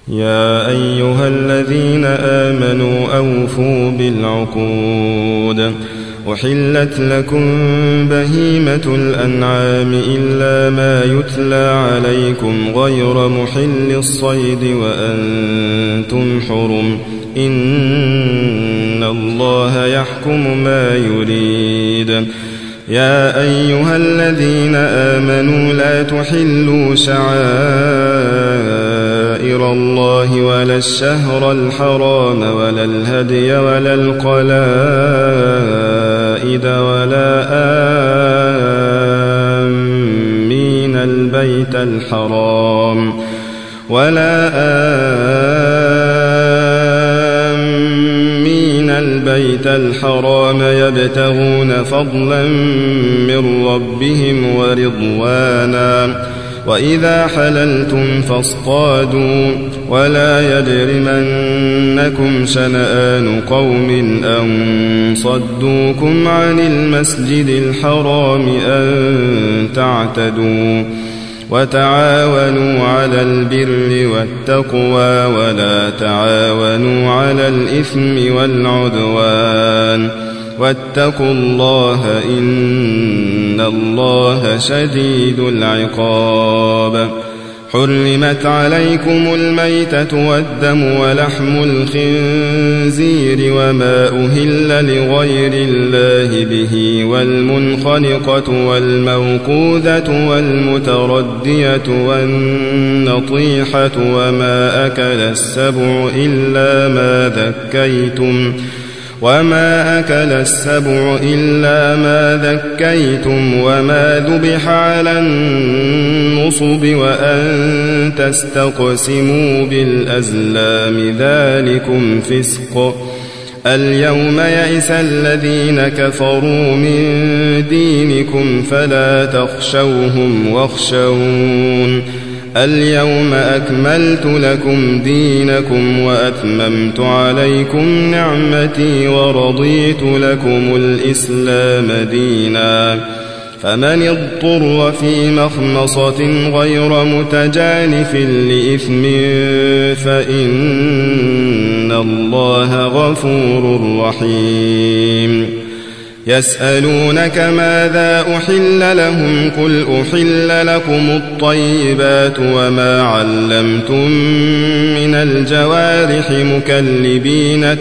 يا أيها الذين آمنوا أوفوا بالعقود أحلت لكم بهيمة الأنعام إلا ما يتلى عليكم غير محل الصيد وأنتم حرم إن الله يحكم ما يريد. يا أيها الذين آمنوا لا تحلوا شعائر الله ولا الشهر الحرام ولا الهدي ولا القلائد ولا آمين البيت الحرام يبتغون فضلا من ربهم ورضوانا وإذا حللتم فاصطادوا ولا يجرمنكم شنآن قوم أن صدوكم عن المسجد الحرام أن تعتدوا وتعاونوا على البر والتقوى ولا تعاونوا على الإثم والعدوان واتقوا الله إن الله شديد العقاب. حرمت عليكم الميتة والدم ولحم الخنزير وما أهل لغير الله به والمنخنقة والموقوذة والمتردية والنطيحة وما أكل السبع إلا ما ذكيتم وما ذبح على النصب وأن تستقسموا بالأزلام ذلكم فسق. اليوم يئس الذين كفروا من دينكم فلا تخشوهم واخشون. اليوم أكملت لكم دينكم وأتممت عليكم نعمتي ورضيت لكم الإسلام دينا. فمن اضطر في مخمصة غير متجانف لإثم فإن الله غفور رحيم. يسألونك ماذا أحل لهم قل أحل لكم الطيبات وما علمتم من الجوارح مكلبين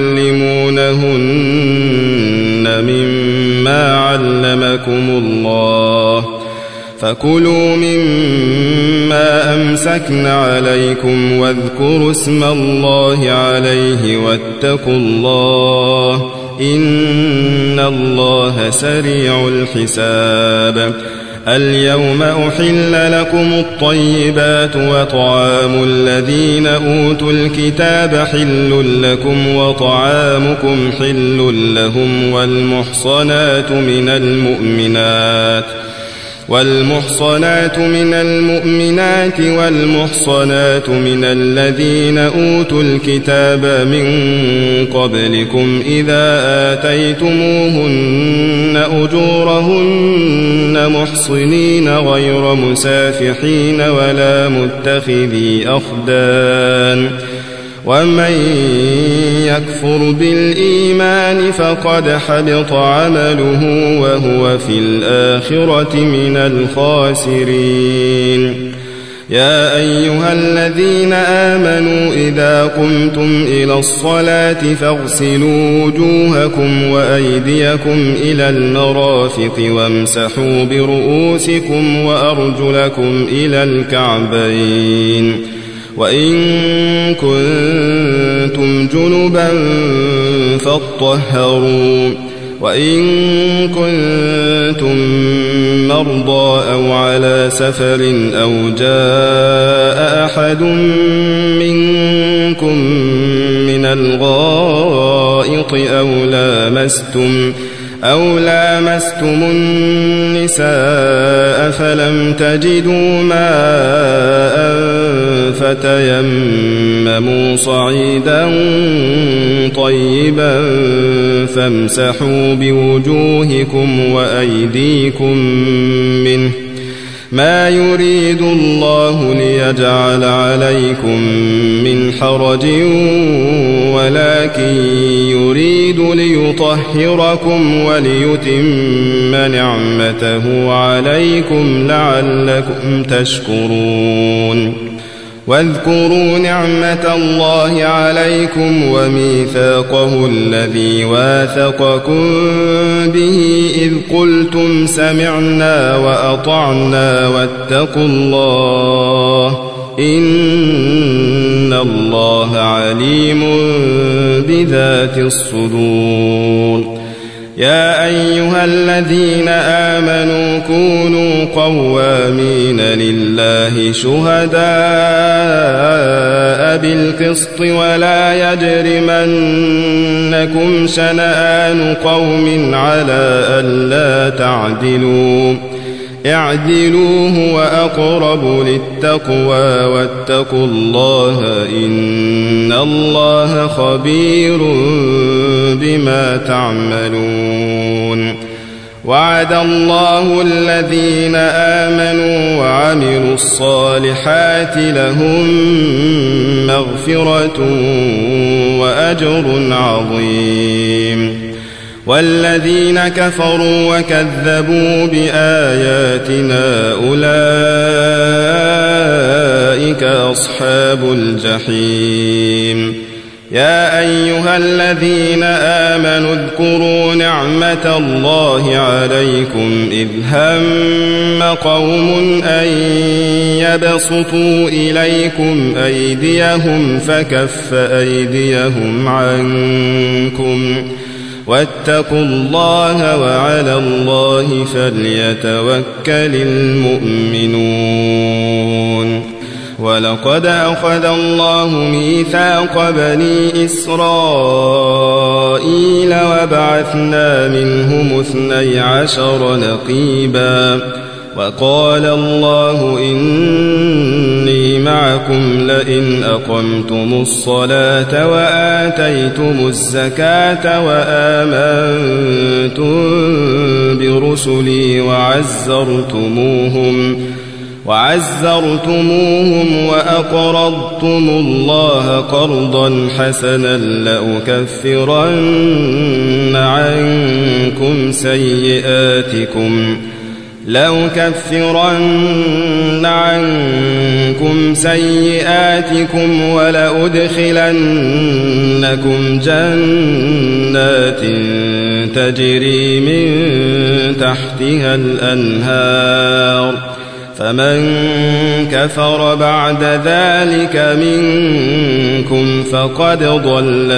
تعلمونهن مما علمكم الله فكلوا مما أمسكن عليكم واذكروا اسم الله عليه واتقوا الله إن الله سريع الحساب. اليوم أحل لكم الطيبات وطعام الذين أوتوا الكتاب حل لكم وطعامكم حل لهم والمحصنات من المؤمنات والمحصنات من الذين أوتوا الكتاب من قبلكم إذا آتيتموهن أجورهن محصنين غير مسافحين ولا متخذي أخدان. ومن يكفر بالإيمان فقد حبط عمله وهو في الآخرة من الخاسرين. يا أيها الذين آمنوا إذا قمتم إلى الصلاة فاغسلوا وجوهكم وأيديكم إلى المرافق وامسحوا برؤوسكم وأرجلكم إلى الكعبين وإن كنتم جنبا فاطهروا وإن كنتم مرضى أو على سفر أو جاء أحد منكم من الغائط أو لامستم النساء فلم تجدوا ماء فتيمموا صعيدا طيبا فامسحوا بوجوهكم وأيديكم منه ما يريد الله ليجعل عليكم من حرج ولكن يريد ليطهركم وليتم نعمته عليكم لعلكم تشكرون واذكروا نعمة الله عليكم وميثاقه الذي واثقكم به إذ قلتم سمعنا وأطعنا واتقوا الله إن الله عليم بذات الصدور يا أيها الذين آمنوا كونوا قوامين لله شهداء بالقسط ولا يجرمنكم شنآن قوم على ألا تعدلوا اعدلوا هو أقرب للتقوى واتقوا الله إن الله خبير بما تعملون وعد الله الذين آمنوا وعملوا الصالحات لهم مغفرة وأجر عظيم والذين كفروا وكذبوا بآياتنا أولئك أصحاب الجحيم يا أيها الذين آمنوا اذكروا نعمة الله عليكم إذ هم قوم أن يبسطوا إليكم أيديهم فكف أيديهم عنكم واتقوا الله وعلى الله فليتوكل المؤمنون ولقد أخذ الله ميثاق بني إسرائيل وبعثنا منهم 12 نقيبا وقال الله إني معكم لئن أقمتم الصلاة وآتيتم الزكاة وآمنتم برسلي وعزرتموهم وأقرضتم الله قرضا حسنا لأكفرن عنكم سيئاتكم ولأدخلنكم جنات تجري من تحتها الأنهار فمن كفر بعد ذلك منكم فقد ضل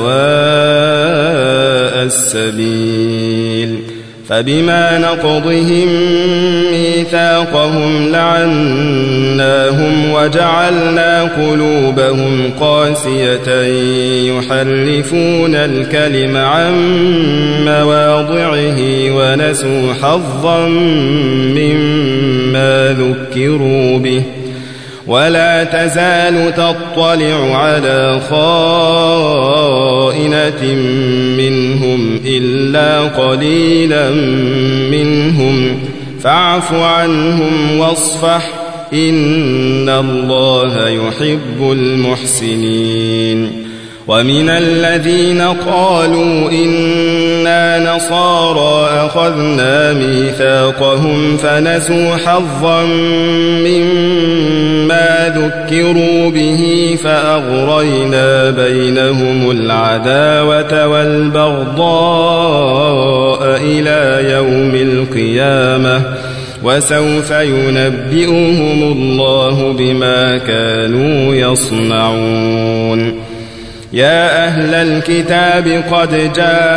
سواء السبيل فبما نقضهم ميثاقهم لعناهم وجعلنا قلوبهم قاسية يحرفون الكلم عن مواضعه ونسوا حظا مما ذكروا به ولا تزال تطلع على خائنة منهم إلا قليلا منهم فاعف عنهم واصفح إن الله يحب المحسنين ومن الذين قالوا إنا نصارى أخذنا ميثاقهم فنسوا حظا مما ذكروا به فأغرينا بينهم العداوة والبغضاء إلى يوم القيامة وسوف ينبئهم الله بما كانوا يصنعون يا أهل الكتاب قد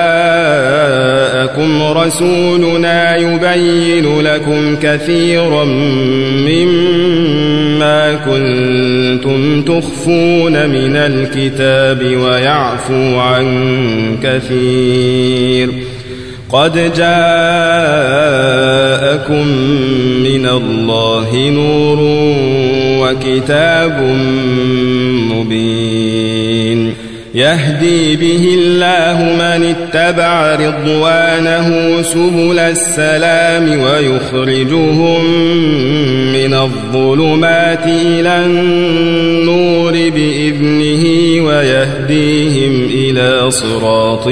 جاءكم رسولنا يبين لكم كثيرا مما كنتم تخفون من الكتاب ويعفو عن كثير قد جاءكم من الله نور وكتاب مبين يهدي به الله من اتبع رضوانه سبل السلام ويخرجهم من الظلمات إلى النور بإذنه ويهديهم إلى صراط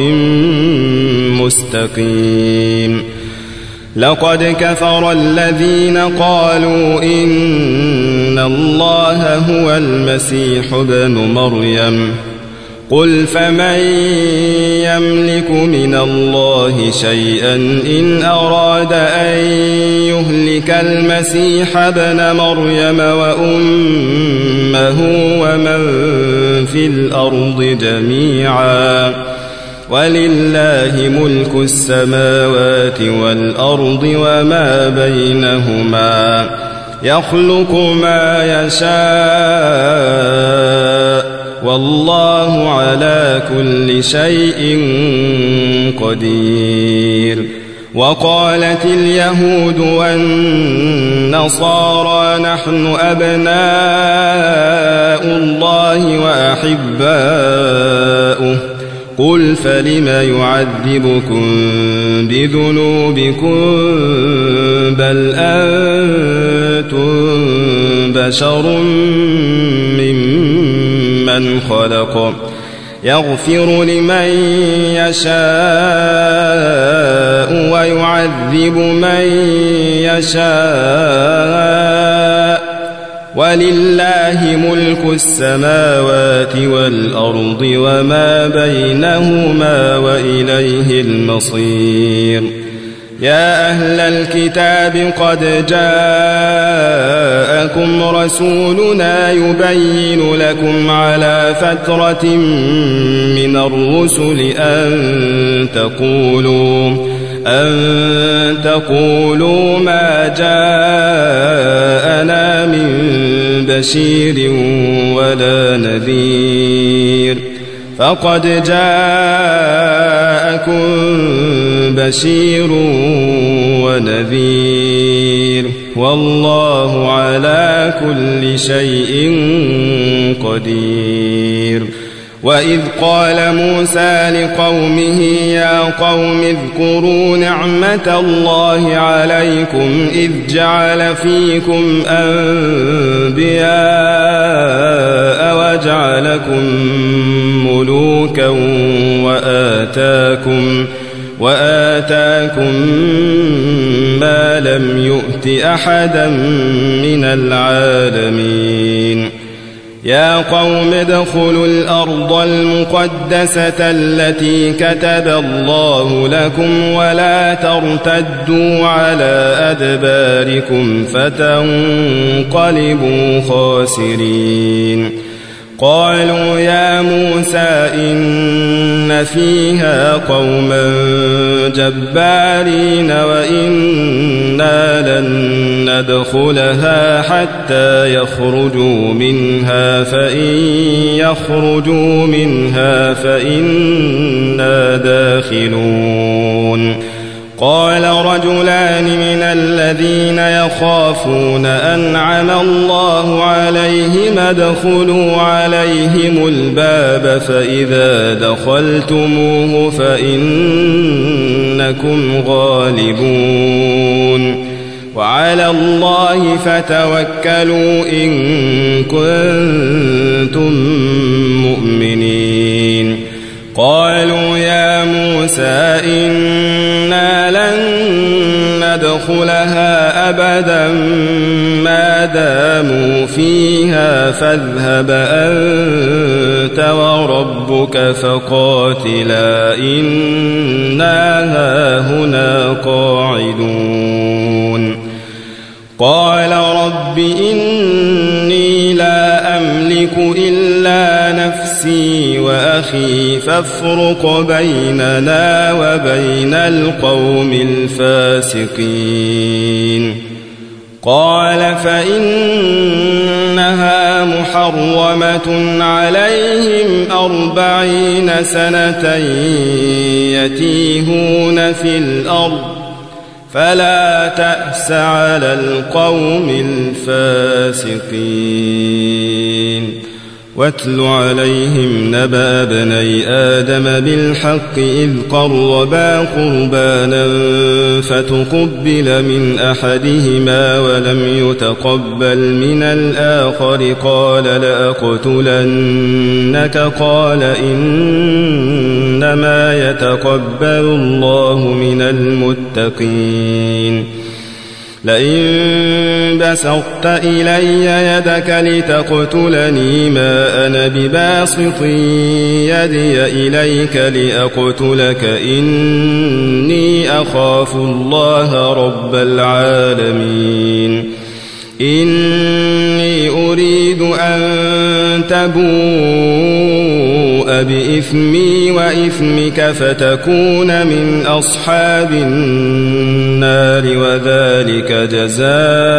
مستقيم. لقد كفر الذين قالوا إن الله هو المسيح ابن مريم قل فمن يملك من الله شيئا إن أراد أن يهلك المسيح ابن مريم وأمه ومن في الأرض جميعا ولله ملك السماوات والأرض وما بينهما يخلق ما يشاء والله على كل شيء قدير. وقالت اليهود والنصارى نحن أبناء الله وأحباؤه قل فلم يعذبكم بذنوبكم بل أنتم بشر ممن خلق يغفر لمن يشاء ويعذب من يشاء ولله ملك السماوات والأرض وما بينهما وإليه المصير. يا أهل الكتاب قد جاءكم رسولنا يبين لكم على فترة من الرسل أن تقولوا ما جاءنا من بشير ولا نذير فقد جاءكم بشير ونذير والله على كل شيء قدير. وإذ قال موسى لقومه يا قوم اذكروا نعمة الله عليكم إذ جعل فيكم أنبياء وجعلكم ملوكا وآتاكم ما لم يؤت أحدا من العالمين. يا قوم ادخلوا الأرض المقدسة التي كتب الله لكم ولا ترتدوا على أدباركم فتنقلبوا خاسرين. قالوا يا موسى إن فيها قوما جبارين وإنا لن ندخلها حتى يخرجوا منها فإن يخرجوا منها فإنا داخلون. قال رجلان من الذين يخافون أنعم الله عليهم ادخلوا عليهم الباب فإذا دخلتموه فإنكم غالبون وعلى الله فتوكلوا إن كنتم مؤمنين. قالوا يا موسى إنا لن ندخلها أبدا ما داموا فيها فاذهب أنت وربك فقاتلا إنا هاهنا قاعدون. قال رب إني لا أملك إلا نفسي وأخي فافرق بيننا وبين القوم الفاسقين. قال فإنها محرمة عليهم 40 سنة يتيهون في الأرض فلا تأس على القوم الفاسقين. واتل عليهم نبأ ابني آدم بالحق إذ قربا قربانا فتقبل من أحدهما ولم يتقبل من الآخر قال لأقتلنك قال إنما يتقبل الله من المتقين لئن بسطت إلي يدك لتقتلني ما أنا بباسط يدي إليك لأقتلك إني أخاف الله رب العالمين إني أريد أن تبوء بإثمي وإثمك فتكون من أصحاب النار وذلك جزاء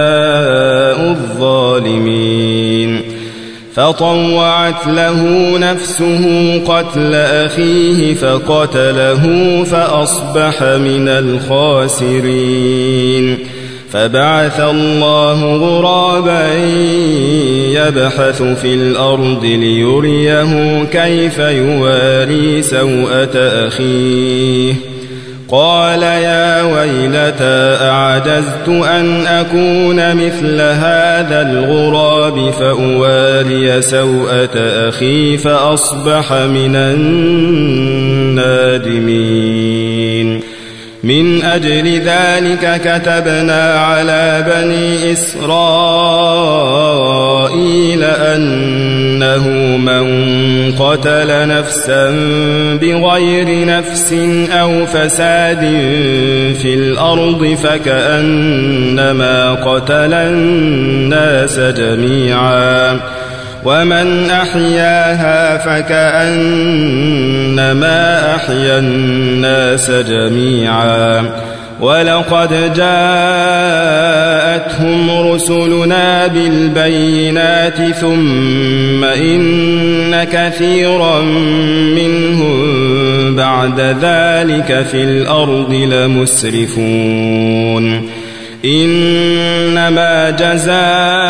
الظالمين فطوعت له نفسه قتل أخيه فقتله فأصبح من الخاسرين فبعث الله غرابا يبحث في الأرض ليريه كيف يواري سوءة أخيه قال يا ويلتى أعجزت أن أكون مثل هذا الغراب فأواري سوءة أخي فأصبح من النادمين من أجل ذلك كتبنا على بني إسرائيل أنه من قتل نفسا بغير نفس أو فساد في الأرض فكأنما قتل الناس جميعا ومن أحياها فكأنما أحيا الناس جميعا ولقد جاءتهم رسلنا بالبينات ثم إن كثيرا منهم بعد ذلك في الأرض لمسرفون إنما جزاء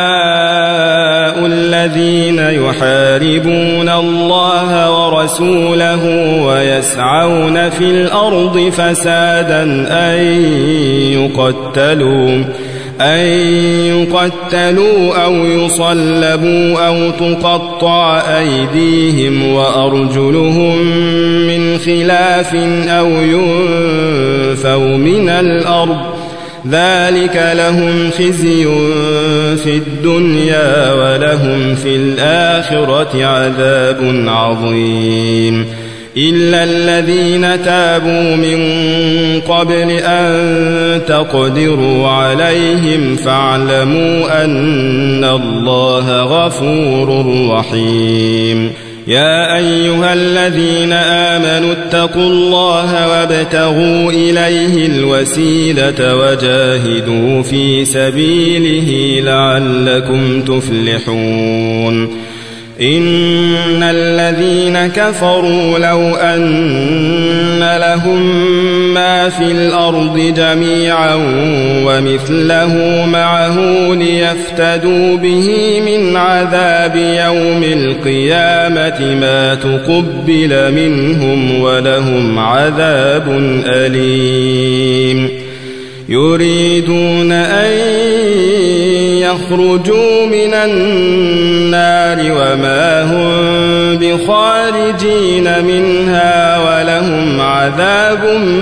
الذين يحاربون الله ورسوله ويسعون في الأرض فسادا أن يقتلوا أو يصلبوا أو تقطع أيديهم وأرجلهم من خلاف أو ينفوا من الأرض ذلك لهم خزي في الدنيا ولهم في الآخرة عذاب عظيم إلا الذين تابوا من قبل أن تقدروا عليهم فاعلموا أن الله غفور رحيم يا أيها الذين آمنوا اتقوا الله وابتغوا إليه الوسيلة وجاهدوا في سبيله لعلكم تفلحون إن الذين كفروا لو أن لهم ما في الأرض جميعا ومثله معه ليفتدوا به من عذاب يوم القيامة ما تقبل منهم ولهم عذاب أليم يريدون أن يخرجوا من النار وما هم بخارجين منها ولهم عذاب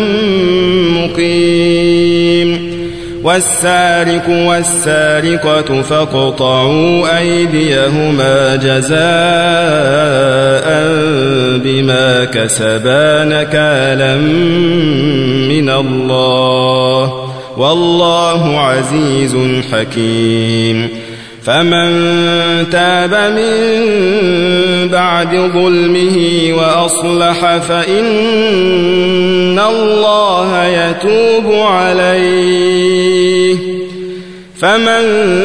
مقيم والسارق والسارقة فاقطعوا أيديهما جزاء بما كسبا نكالا من الله والله عزيز حكيم فمن تاب من بعد ظلمه وأصلح فإن الله يتوب عليه فمن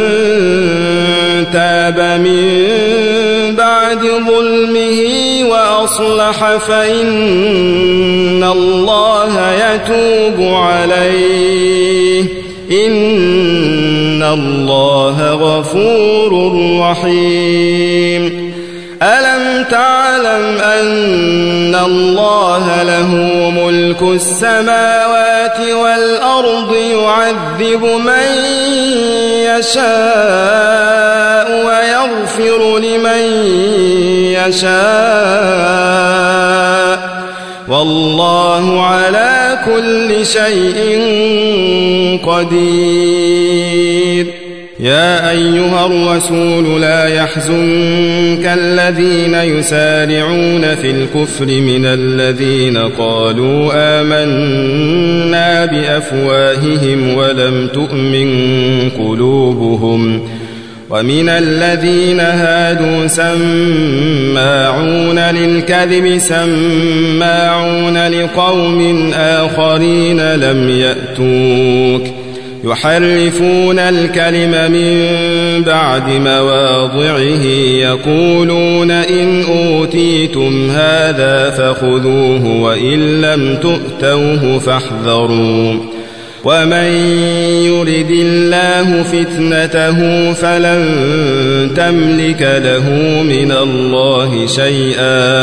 تاب من بعد ظلمه وأصلح فإن الله يتوب عليه إن الله غفور رحيم ألم تعلم أن الله له ملك السماوات والأرض يعذب من يشاء ويغفر لمن يشاء والله على كل شيء قدير. يا أيها الرسول لا يحزنك الذين يسارعون في الكفر من الذين قالوا آمنا بأفواههم ولم تؤمن قلوبهم ومن الذين هادوا سماعون للكذب سماعون لقوم آخرين لم يأتوك يحرفون الكلم من بعد مواضعه يقولون إن أوتيتم هذا فخذوه وإن لم تؤتوه فاحذروا ومن يرد الله فتنته فلن تملك له من الله شيئا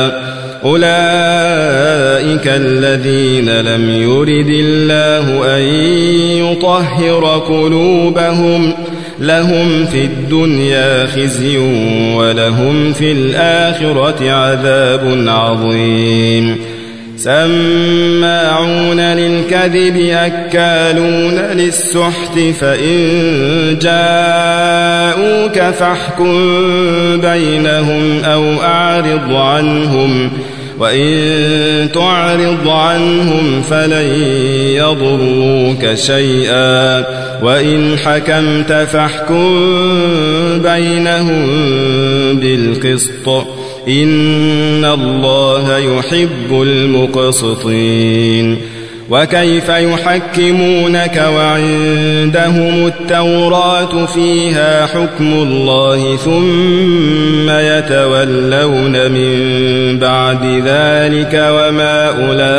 أولئك الذين لم يرد الله أن يطهر قلوبهم لهم في الدنيا خزي ولهم في الآخرة عذاب عظيم. سماعون للكذب أكالون للسحت فإن جاءوك فاحكم بينهم أو أعرض عنهم وإن تعرض عنهم فلن يضروك شيئا وإن حكمت فاحكم بينهم بالقسط إن الله يحب المقسطين. وكيف يحكمونك وعندهم التوراة فيها حكم الله ثم يتولون من بعد ذلك وما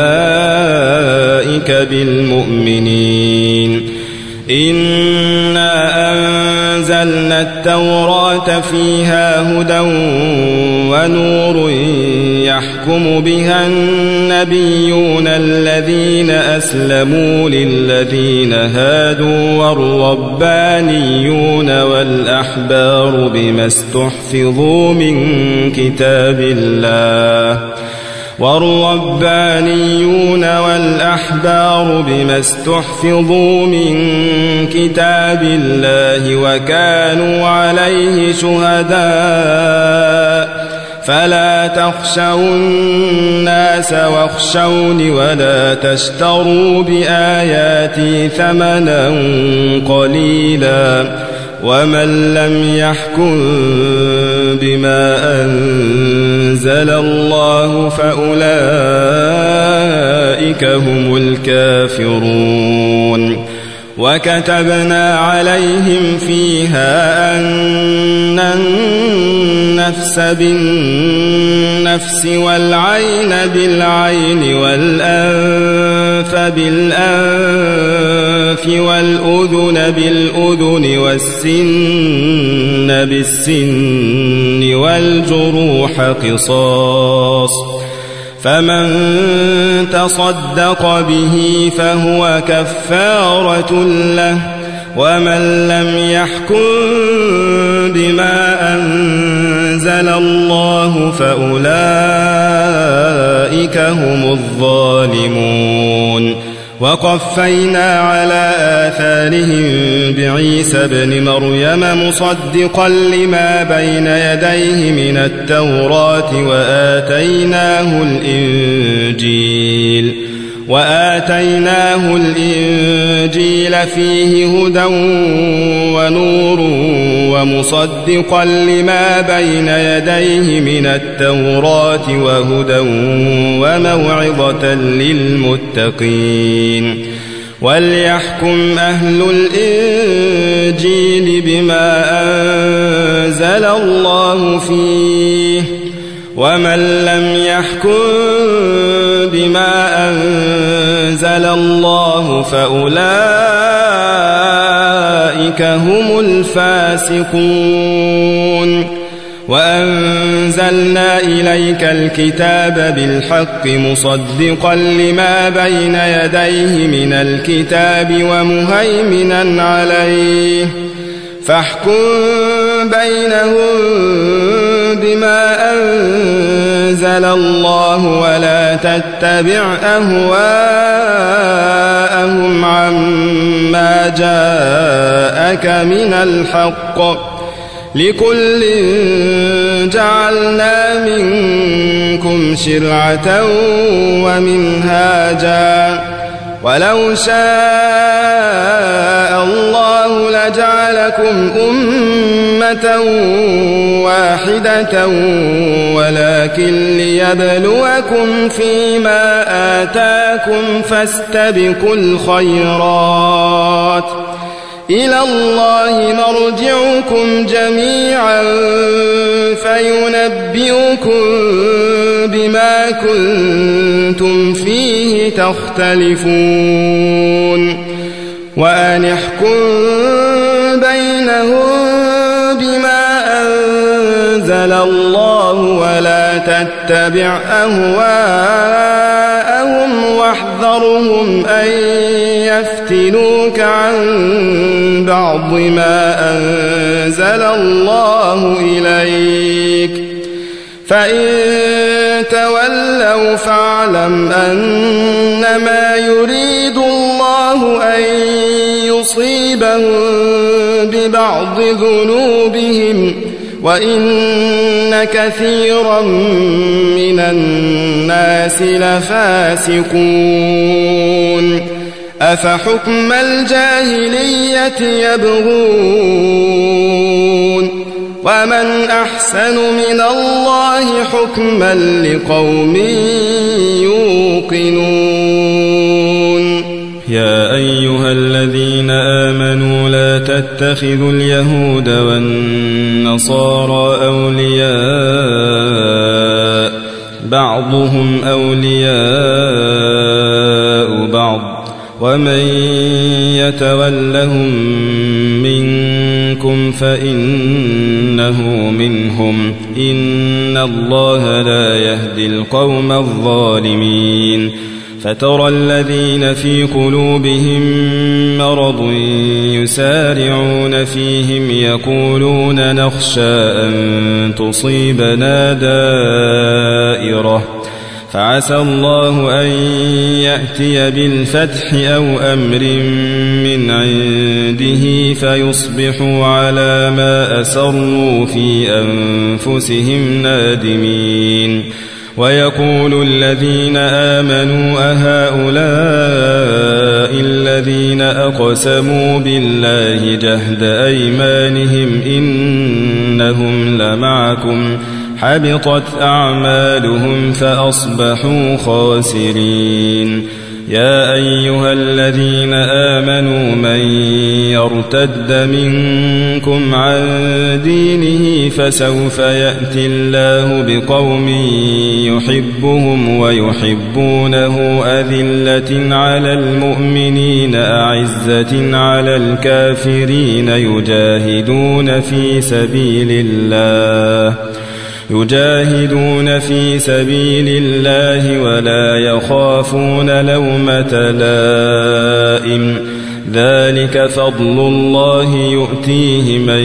أولئك بالمؤمنين. إنا أنزلنا التوراة فيها هدى ونور يحكم بها النبيون الذين أسلموا للذين هادوا والربانيون والأحبار بما استحفظوا من كتاب الله والربانيون والأحبار بما استحفظوا من كتاب الله وكانوا عليه شهداء فلا تخشوا الناس واخشوني ولا تشتروا بآياتي ثمنا قليلا ومن لم يحكم بما أنزل الله فأولئك هم الكافرون. وكتبنا عليهم فيها أن النفس بالنفس والعين بالعين والأنف بالأنف والأذن بالأذن والسن بالسن والجروح قصاص فمن تصدق به فهو كفارة له ومن لم يحكم بما أنزل الله فأولئك هم الظالمون. وقفينا على آثارهم بعيسى ابن مريم مصدقا لما بين يديه من التوراة وآتيناه الإنجيل فيه هدى ونور ومصدقا لما بين يديه من التوراة وهدى وموعظة للمتقين. وليحكم أهل الإنجيل بما أنزل الله فيه ومن لم يحكم بما أنزل الله فأولئك هم الفاسقون. وأنزلنا إليك الكتاب بالحق مصدقا لما بين يديه من الكتاب ومهيمنا عليه فاحكم بينهم بما أنزل الله ولا تتبع أهواءهم عما جاءك من الحق لكل جعلنا منكم شرعة ومنهاجا ولو شاء الله لجعلكم أمة واحدة ولكن ليبلوكم فيما آتاكم فاستبقوا الخيرات إلى الله مرجعكم جميعا فينبئكم بما كنتم فيه تختلفون وأن احكم بينهم بما أنزل الله ولا تتبع أهواءهم واحذرهم أن يفتنوك عن بعض ما أنزل الله إليك فإن تولوا فاعلم أنما يريد الله أن يصيبهم ببعض ذنوبهم وإن كثيرا من الناس لفاسقون أفحكم الجاهلية يبغون ومن أحسن من الله حكما لقوم يوقنون يا أيها الذين آمنوا لا تتخذوا اليهود والنصارى أولياء بعضهم أولياء بعض ومن يتولهم منكم فإنه منهم إن الله لا يهدي القوم الظالمين فترى الذين في قلوبهم مرض يسارعون فيهم يقولون نخشى أن تصيبنا دائرة فعسى الله أن يأتي بالفتح أو أمر من عنده فيصبحوا على ما أسروا في أنفسهم نادمين ويقول الذين آمنوا أهؤلاء الذين أقسموا بالله جهد أيمانهم إنهم لمعكم حبطت أعمالهم فأصبحوا خاسرين يا أيها الذين آمنوا من يرتد منكم عن دينه فسوف يأتي الله بقوم يحبهم ويحبونه أذلة على المؤمنين أعزة على الكافرين يجاهدون في سبيل الله ولا يخافون لومة لائم ذلك فضل الله يؤتيه من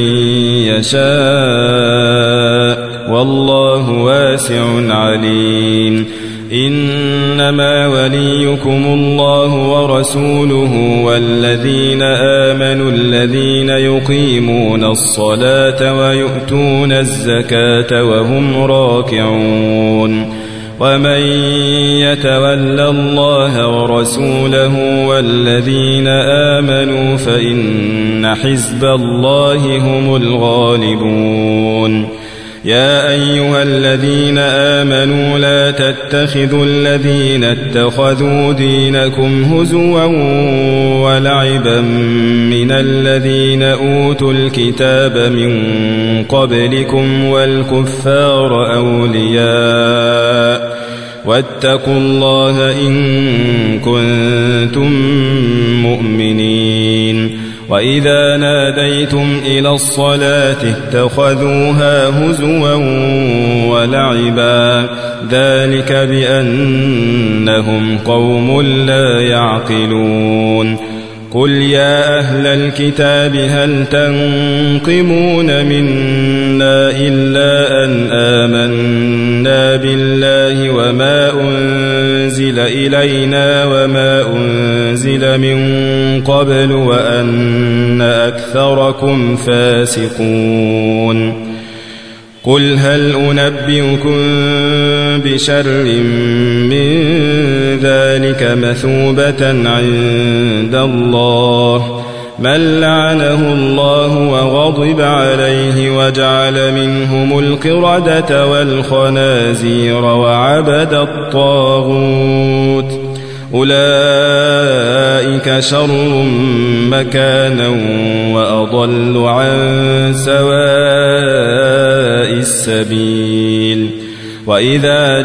يشاء والله واسع عليم إنما وليكم الله ورسوله والذين آمنوا الذين يقيمون الصلاة ويؤتون الزكاة وهم راكعون ومن يتول الله ورسوله والذين آمنوا فإن حزب الله هم الغالبون يا أيها الذين آمنوا لا تتخذوا الذين اتخذوا دينكم هزوا ولعبا من الذين أوتوا الكتاب من قبلكم والكفار أولياء واتقوا الله إن كنتم مؤمنين وإذا ناديتم إلى الصلاة اتخذوها هزوا ولعبا ذلك بأنهم قوم لا يعقلون قل يا أهل الكتاب هل تنقمون منا إلا أن آمنا بالله وما أنزل إلينا وما أنزل من قبل وأن أكثركم فاسقون قل هل أنبئكم بشر من ذلك مثوبة عند الله من لعنه الله وغضب عليه وجعل منهم القردة والخنازير وعبد الطاغوت أولئك شر مكانا وأضل عن سواء السبيل وإذا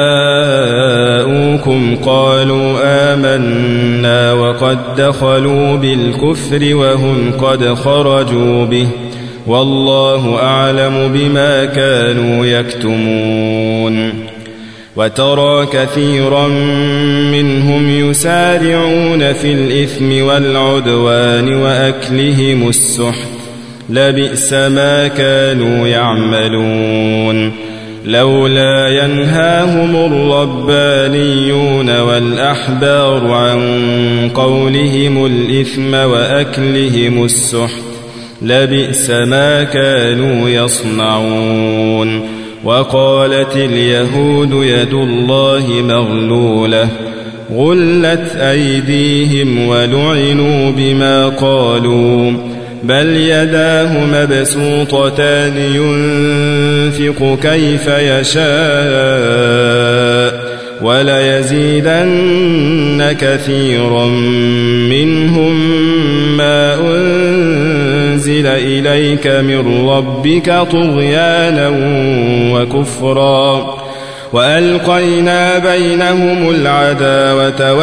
جاءوكم قالوا آمنا وقد دخلوا بالكفر وهم قد خرجوا به والله أعلم بما كانوا يكتمون وترى كثيرا منهم يسارعون في الإثم والعدوان وأكلهم السحت لبئس ما كانوا يعملون لولا ينهاهم الربانيون والأحبار عن قولهم الإثم وأكلهم السحت لبئس ما كانوا يصنعون وقالت اليهود يد الله مغلولة غلت أيديهم ولعنوا بما قالوا بل يداه مبسوطتان ينفق كيف يشاء وليزيدن كثيرا منهم ما أنزل إليك من ربك طغيانا وكفرا وألقينا بينهم العداوة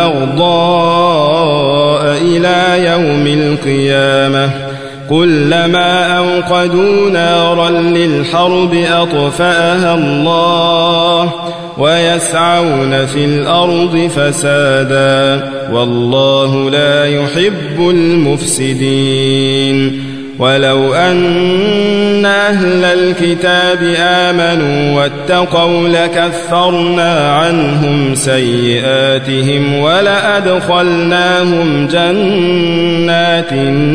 والبغضاء إلى يوم القيامة كلما أوقدوا نارا للحرب أطفأها الله ويسعون في الأرض فسادا والله لا يحب المفسدين ولو أن أهل الكتاب آمنوا واتقوا لكفرنا عنهم سيئاتهم ولأدخلناهم جنات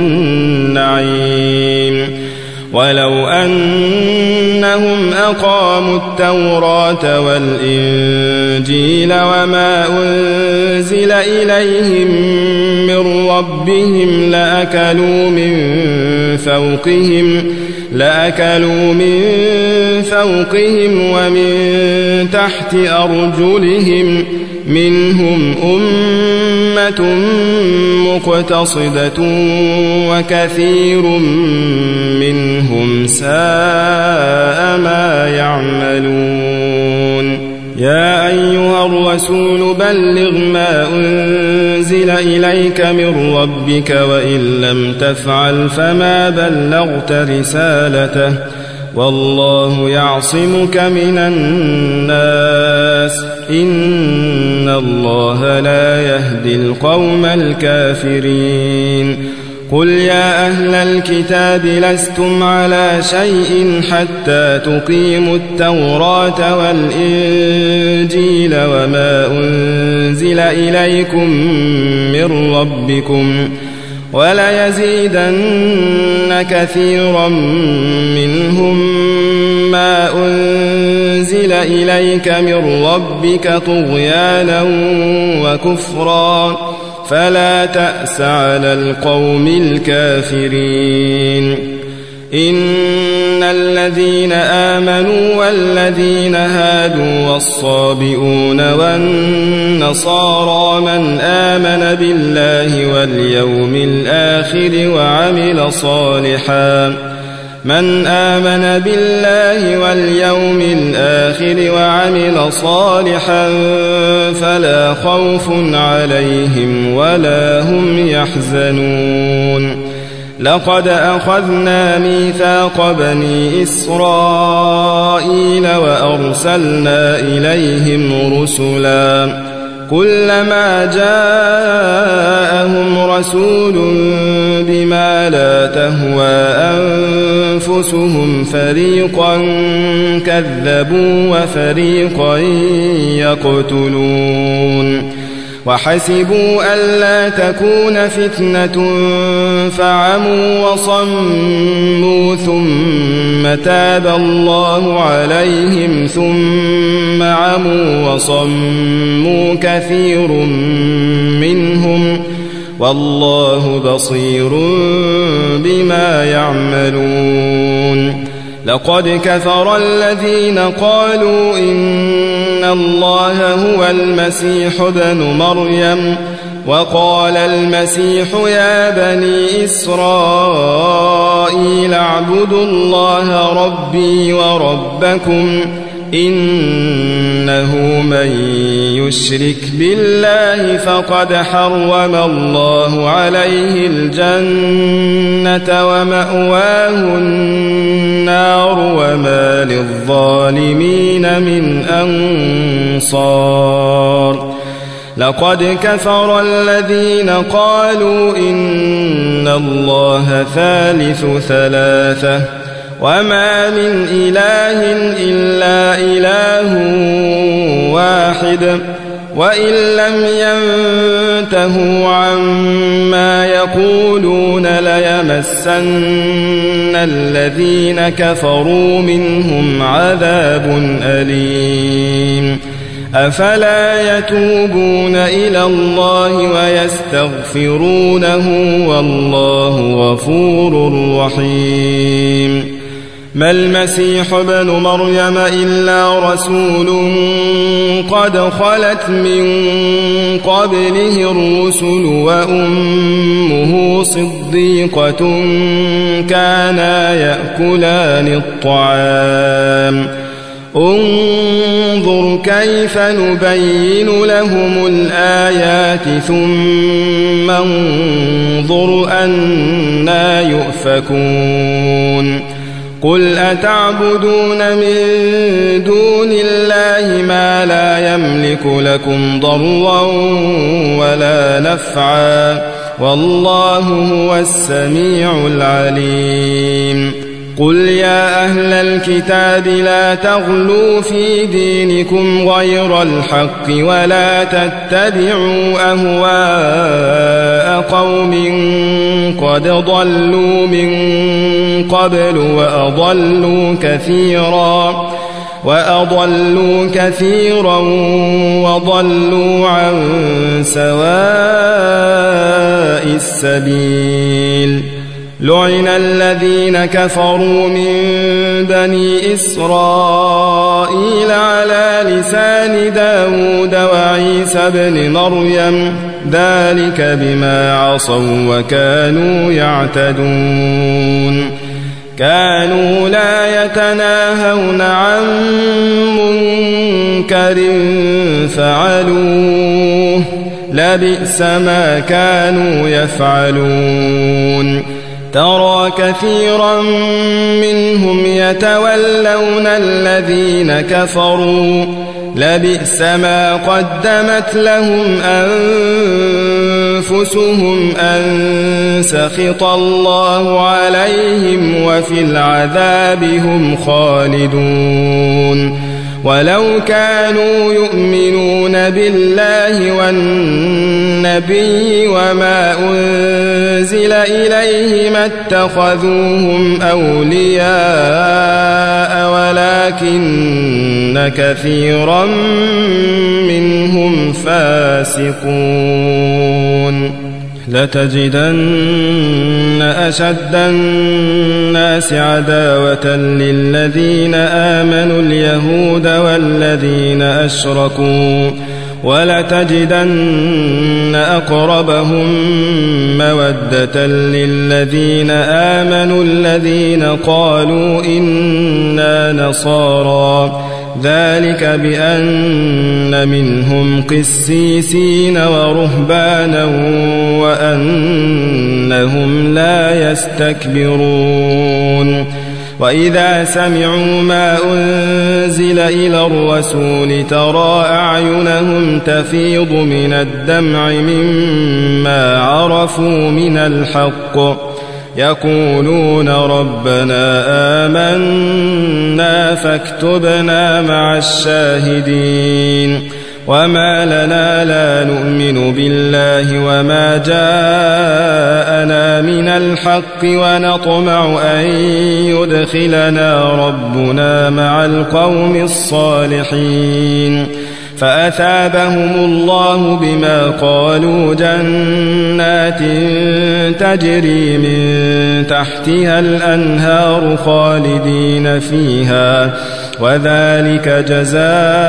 النعيم ولو أنهم أقاموا التوراة والإنجيل وما أنزل إليهم من ربهم لأكلوا من فوقهم ومن تحت أرجلهم منهم أمة مقتصدة وكثير منهم ساء ما يعملون يا أيها الرسول بلغ ما أنزل إليك من ربك وإن لم تفعل فما بلغت رسالته والله يعصمك من الناس إن الله لا يهدي القوم الكافرين قل يا أهل الكتاب لستم على شيء حتى تقيموا التوراة والإنجيل وما أنزل إليكم من ربكم وليزيدن كثيرا منهم ما أنزل إليك من ربك طغيانا وكفرا فلا تأس على القوم الكافرين إن الذين آمنوا والذين هادوا والصابئون والنصارى من آمن بالله واليوم الآخر وعمل صالحا فلا خوف عليهم ولا هم يحزنون لقد أخذنا ميثاق بني إسرائيل وأرسلنا إليهم رسلا كلما جاءهم رسول بما لا تهوى أنفسهم فريقا كذبوا وفريقا يقتلون وحسبوا ألا تكون فتنة فعموا وصموا ثم تاب الله عليهم ثم عموا وصموا كثير منهم والله بصير بما يعملون لقد كفر الذين قالوا إن الله هو المسيح ابن مريم وقال المسيح يا بني إسرائيل اعبدوا الله ربي وربكم إنه من يشرك بالله فقد حرم الله عليه الجنة ومأواه النار وما للظالمين من أنصار لقد كفر الذين قالوا إن الله ثالث ثلاثة وما من إله إلا إله واحد وإن لم ينتهوا عما يقولون ليمسن الذين كفروا منهم عذاب أليم أفلا يتوبون إلى الله ويستغفرونه والله غفور رحيم ما المسيح ابن مريم إلا رسول قد خلت من قبله الرسل وأمه صديقة كانا يأكلان الطعام انظر كيف نبين لهم الآيات ثم انظر أنى يؤفكون قل أتعبدون من دون الله ما لا يملك لكم ضرا ولا نفعا والله هو السميع العليم قل يا أهل الكتاب لا تغلوا في دينكم غير الحق ولا تتبعوا أهواء قوم قد ضلوا من قبل وأضلوا كثيرا وضلوا عن سواء السبيل لعن الذين كفروا من بني إسرائيل على لسان داود وعيسى بن مريم ذلك بما عصوا وكانوا يعتدون كانوا لا يتناهون عن منكر فعلوه لبئس ما كانوا يفعلون ترى كثيرا منهم يتولون الذين كفروا لبئس ما قدمت لهم أنفسهم أن سخط الله عليهم وفي العذاب هم خالدون ولو كانوا يؤمنون بالله والنبي وما أنزل إليه ما اتخذوهم أولياء ولكن كثيرا منهم فاسقون لتجدن أشد الناس عداوة للذين آمنوا اليهود والذين أشركوا ولتجدن أقربهم مودة للذين آمنوا الذين قالوا إنا نصارى ذلك بأن منهم قسيسين ورهبانا وأنهم لا يستكبرون وإذا سمعوا ما أنزل إلى الرسول ترى أعينهم تفيض من الدمع مما عرفوا من الحق يقولون ربنا آمنا فاكتبنا مع الشاهدين وما لنا لا نؤمن بالله وما جاءنا من الحق ونطمع أن يدخلنا ربنا مع القوم الصالحين فأثابهم الله بما قالوا جنات تجري من تحتها الأنهار خالدين فيها وذلك جزاء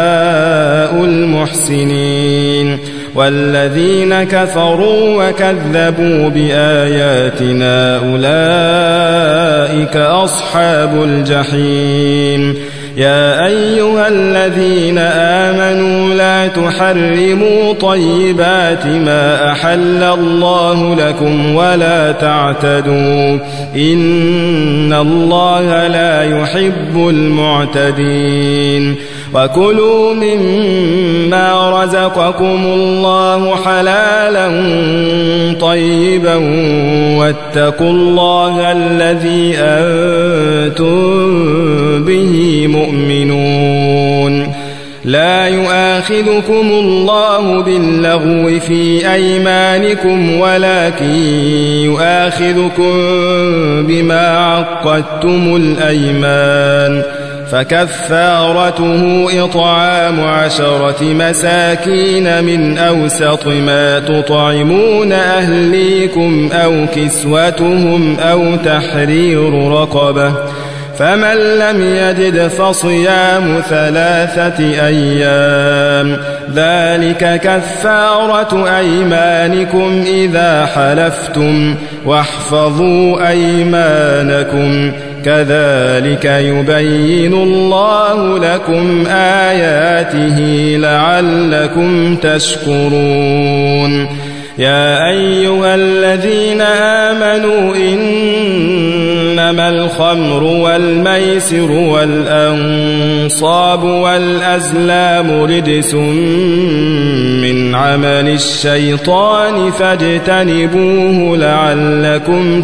المحسنين والذين كفروا وكذبوا بآياتنا أولئك أصحاب الجحيم يا أيها الذين آمنوا لا تحرموا طيبات ما أحل الله لكم ولا تعتدوا إن الله لا يحب المعتدين وكلوا مما رزقكم الله حلالا طيبا واتقوا الله الذي أنتم به مؤمنون لا يؤاخذكم الله باللغو في أيمانكم ولكن يؤاخذكم بما عقدتم الأيمان فكفارته إطعام 10 مساكين من أوسط ما تطعمون أهليكم أو كسوتهم أو تحرير رقبة فمن لم يجد فصيام 3 أيام ذلك كفارة أيمانكم إذا حلفتم واحفظوا أيمانكم كذلك يبين الله لكم آياته لعلكم تشكرون يا أيها الذين آمنوا إنما الخمر والميسر والأنصاب والأزلام رجس من عمل الشيطان فاجتنبوه لعلكم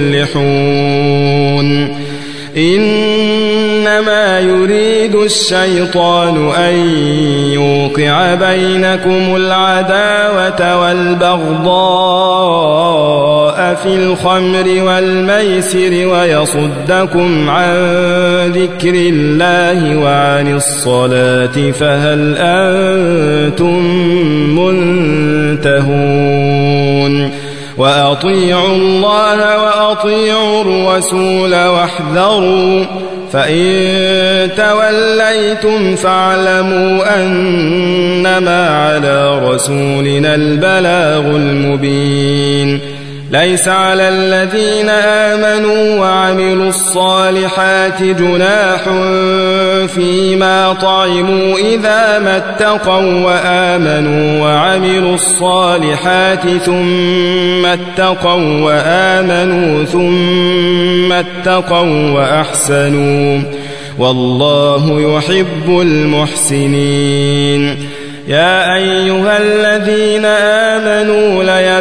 تفلحون إنما يريد الشيطان أن يوقع بينكم العداوة والبغضاء في الخمر والميسر ويصدكم عن ذكر الله وعن الصلاة فهل أنتم منتهون وأطيعوا الله وأطيعوا الرسول واحذروا فإن توليتم فاعلموا أنما على رسولنا البلاغ المبين ليس على الذين آمنوا وعملوا الصالحات جناح فيما طعموا إذا ما اتقوا وآمنوا وعملوا الصالحات ثم اتقوا وآمنوا ثم اتقوا وأحسنوا والله يحب المحسنين يا أيها الذين آمنوا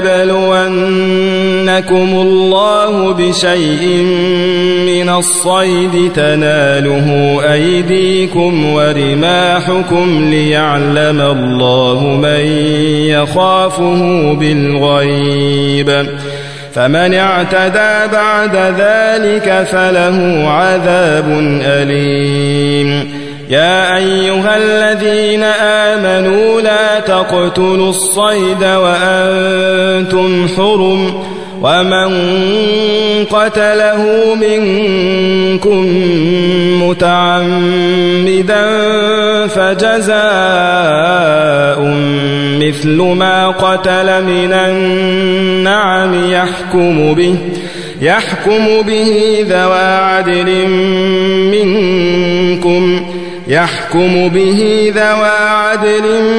ليبلونكم الله بشيء من الصيد تناله أيديكم ورماحكم ليعلم الله من يخافه بالغيب فمن اعتدى بعد ذلك فله عذاب أليم يا أيها الذين آمنوا لا تقتلوا الصيد وأنتم حرم ومن قتله منكم متعمدا فجزاء مثل ما قتل من النعم يحكم به ذوى عدل منكم يحكم به ذوى عدل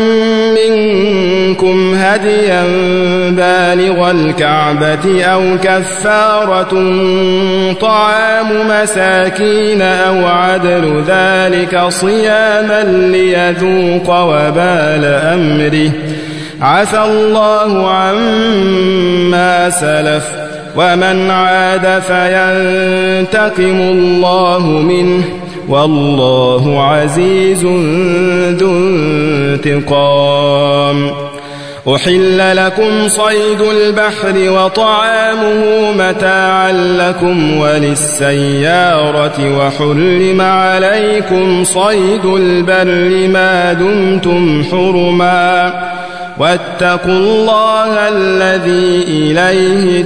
منكم هديا بالغ الكعبة أو كفارة طعام مساكين أو عدل ذلك صياما ليذوق وبال أمره عفى الله عما سلف ومن عاد فينتقم الله منه والله عزيز ذو انتقام. أحل لكم صيد البحر وطعامه متاعا لكم وللسيارة وحرم عليكم صيد البر ما دمتم حرما واتقوا الله الذي إليه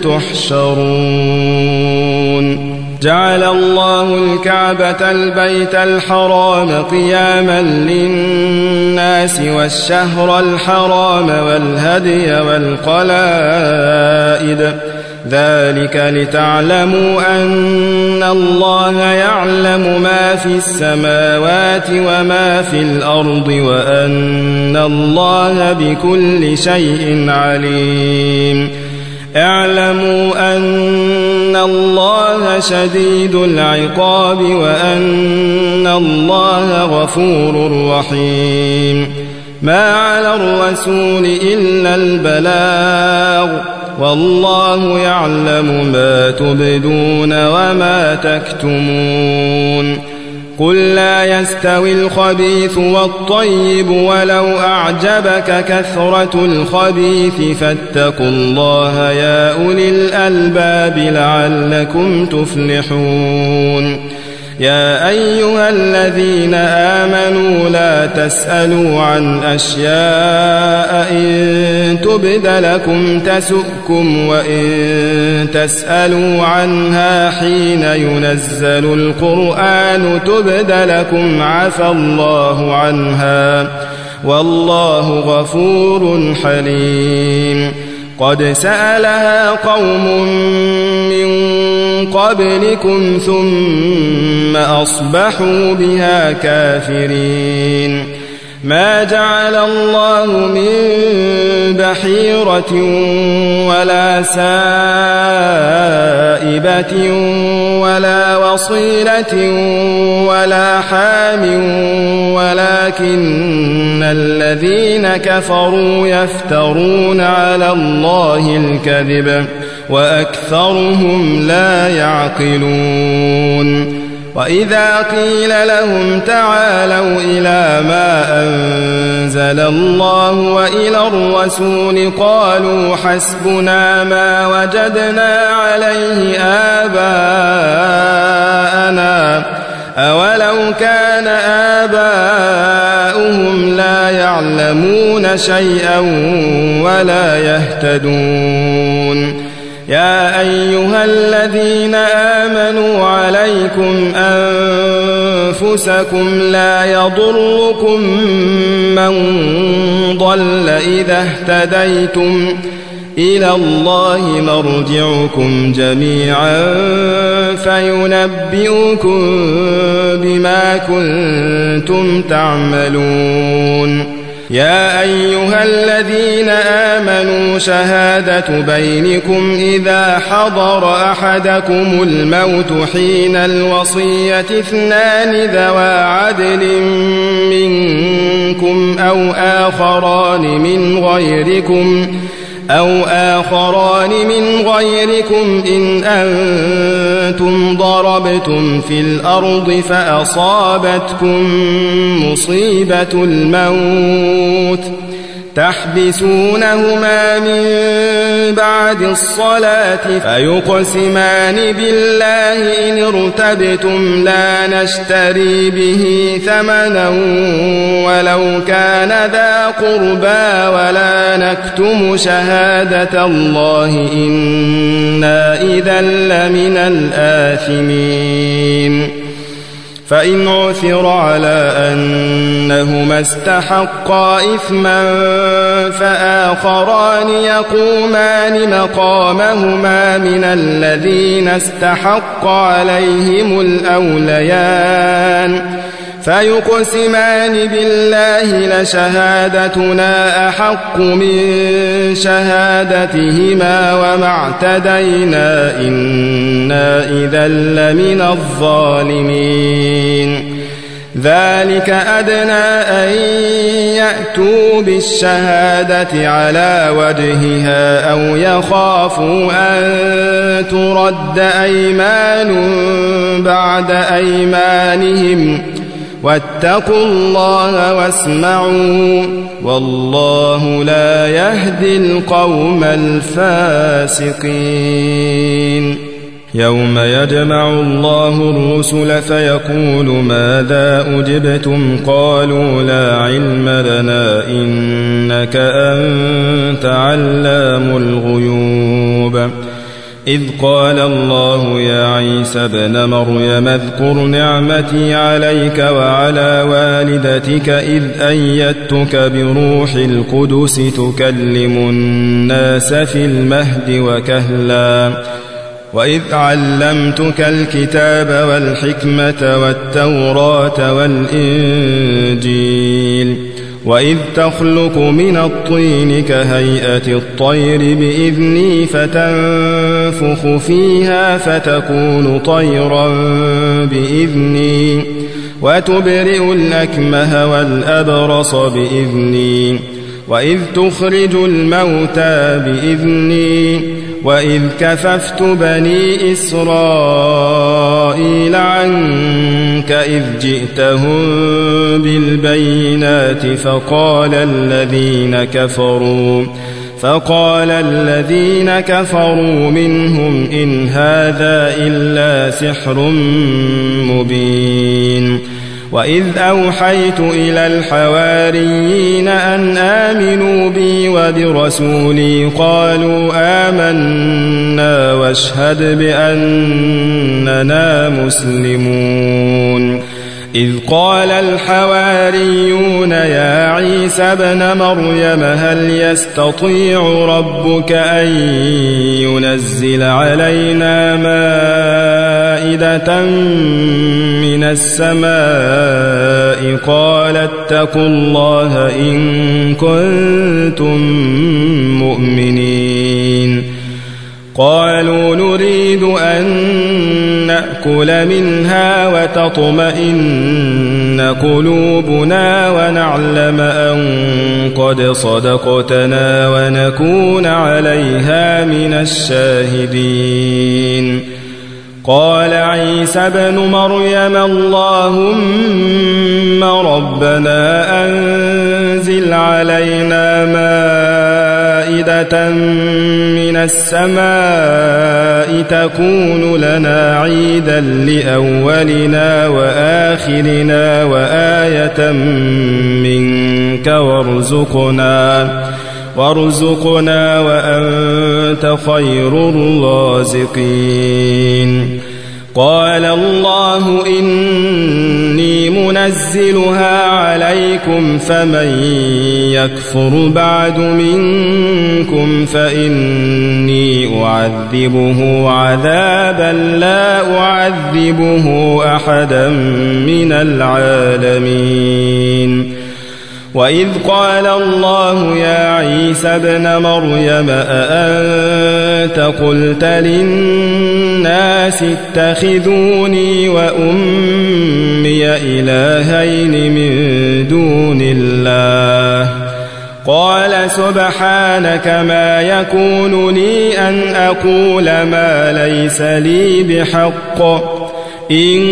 تحشرون. جعل الله الكعبة البيت الحرام قياما للناس والشهر الحرام والهدي والقلائد ذلك لتعلموا أن الله يعلم ما في السماوات وما في الأرض وأن الله بكل شيء عليم. اعلموا أن الله شديد العقاب وأن الله غفور رحيم. ما على الرسول إلا البلاغ والله يعلم ما تبدون وما تكتمون. قل لا يستوي الخبيث والطيب ولو أعجبك كثرة الخبيث فاتقوا الله يا أولي الألباب لعلكم تفلحون. يا أيها الذين آمنوا لا تسألوا عن أشياء إن تبد لكم تسؤكم وإن تسألوا عنها حين ينزل القرآن تبد لكم عفى الله عنها والله غفور حليم. قد سألها قوم من قبلكم ثم أصبحوا بها كافرين. ما جعل الله من بحيرة ولا سائبة ولا وصيلة ولا حام ولكن الذين كفروا يفترون على الله الكذب وأكثرهم لا يعقلون. وإذا قيل لهم تعالوا إلى ما أنزل الله وإلى الرسول قالوا حسبنا ما وجدنا عليه آباءنا أولو كان آباؤهم لا يعلمون شيئا ولا يهتدون. يا أيها الذين آمنوا عليكم أنفسكم لا يضركم من ضل إذا اهتديتم إلى الله مرجعكم جميعا فينبئكم بما كنتم تعملون. يا أيها الذين آمنوا شهادة بينكم إذا حضر أحدكم الموت حين الوصية اثنان ذوى عدل منكم أو آخران من غيركم إن أنتم ضربتم في الأرض فأصابتكم مصيبة الموت تحبسونهما من بعد الصلاة فيقسمان بالله إن ارتبتم لا نشتري به ثمنا ولو كان ذا قربى ولا نكتم شهادة الله إنا إذا لمن الآثمين. فإن عثر على أنهما استحقا إثما فآخران يقومان مقامهما من الذين استحق عليهم الأوليان فيقسمان بالله لشهادتنا أحق من شهادتهما وما اعتدينا إنا إذا لمن الظالمين ذلك أدنى أن يأتوا بالشهادة على وجهها أو يخافوا أن ترد أيمان بعد أيمانهم واتقوا الله واسمعوا والله لا يهدي القوم الفاسقين يوم يجمع الله الرسل فيقول ماذا أجبتم قالوا لا علم لنا إنك أنت علام الغيوب إذ قال الله يا عيسى ابن مريم اذكر نعمتي عليك وعلى والدتك إذ أيدتك بروح القدس تكلم الناس في المهد وكهلا وإذ علمتك الكتاب والحكمة والتوراة والإنجيل وإذ تخلق من الطين كهيئة الطير بإذني فتنفخ فيها فتكون طيرا بإذني وتبرئ الأكمه والأبرص بإذني وإذ تخرج الموتى بإذني وإذ كففت بني إسرائيل عنك إذ جئتهم بالبينات فقال الذين كفروا منهم إن هذا إلا سحر مبين وإذ أوحيت إلى الحواريين أن آمنوا بي وبرسولي قالوا آمنا واشهد بأننا مسلمون إذ قال الحواريون يا عيسى ابن مريم هل يستطيع ربك أن ينزل علينا مائدة من السماء قال اتقوا الله إن كنتم مؤمنين قالوا نريد أن نأكل منها وتطمئن قلوبنا ونعلم أن قد صدقتنا ونكون عليها من الشاهدين قال عيسى ابن مريم اللهم ربنا أنزل علينا مائدة من السماء تكون لنا عيدا لأولنا وآخرنا وآية منك وارزقنا وأنت خير الرازقين قال الله إني منزلها عليكم فمن يكفر بعد منكم فإني أعذبه عذابا لا أعذبه أحدا من العالمين وإذ قال الله يا عيسى ابن مريم أأنت قلت للناس اتخذوني وأمي إلهين من دون الله قال سبحانك ما يكون لي أن أقول ما ليس لي بحق إن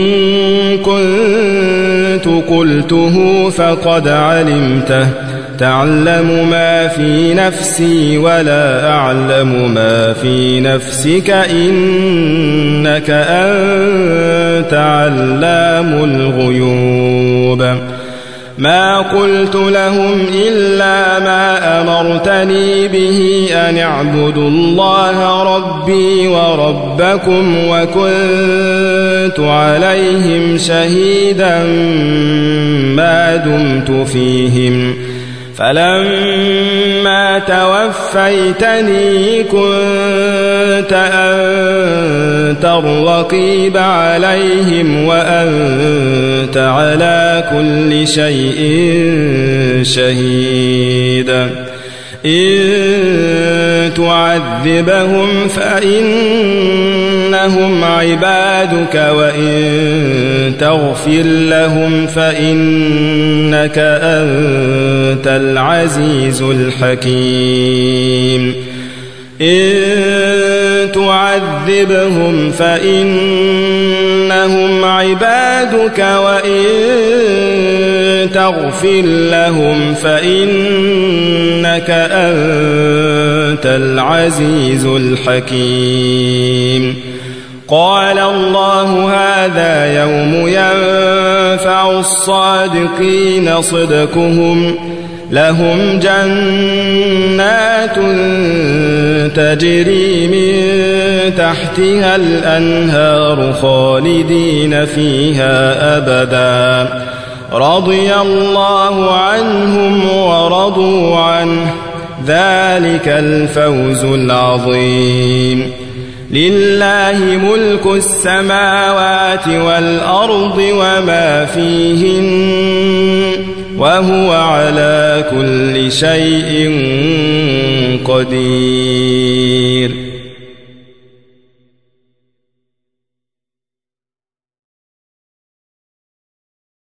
كنت قلته فقد علمته تعلم ما في نفسي ولا أعلم ما في نفسك إنك أنت علام الغيوب ما قلت لهم إلا ما أمرتني به أن اعبدوا الله ربي وربكم وكنت عليهم شهيدا ما دمت فيهم فلما توفيتني كنت أنت الرقيب عليهم وأنت على كل شيء شهيد إن تعذبهم فإنهم عبادك وإن تغفر لهم فإنك أنت العزيز الحكيم إن تعذبهم فإنهم عبادك وإن تغفر لهم فإنك أنت العزيز الحكيم قال الله هذا يوم ينفع الصادقين صدقهم لهم جنات تجري من تحتها الأنهار خالدين فيها أبدا رضي الله عنهم ورضوا عنه ذلك الفوز العظيم لله ملك السماوات والأرض وما فيهن وهو على كل شيء قدير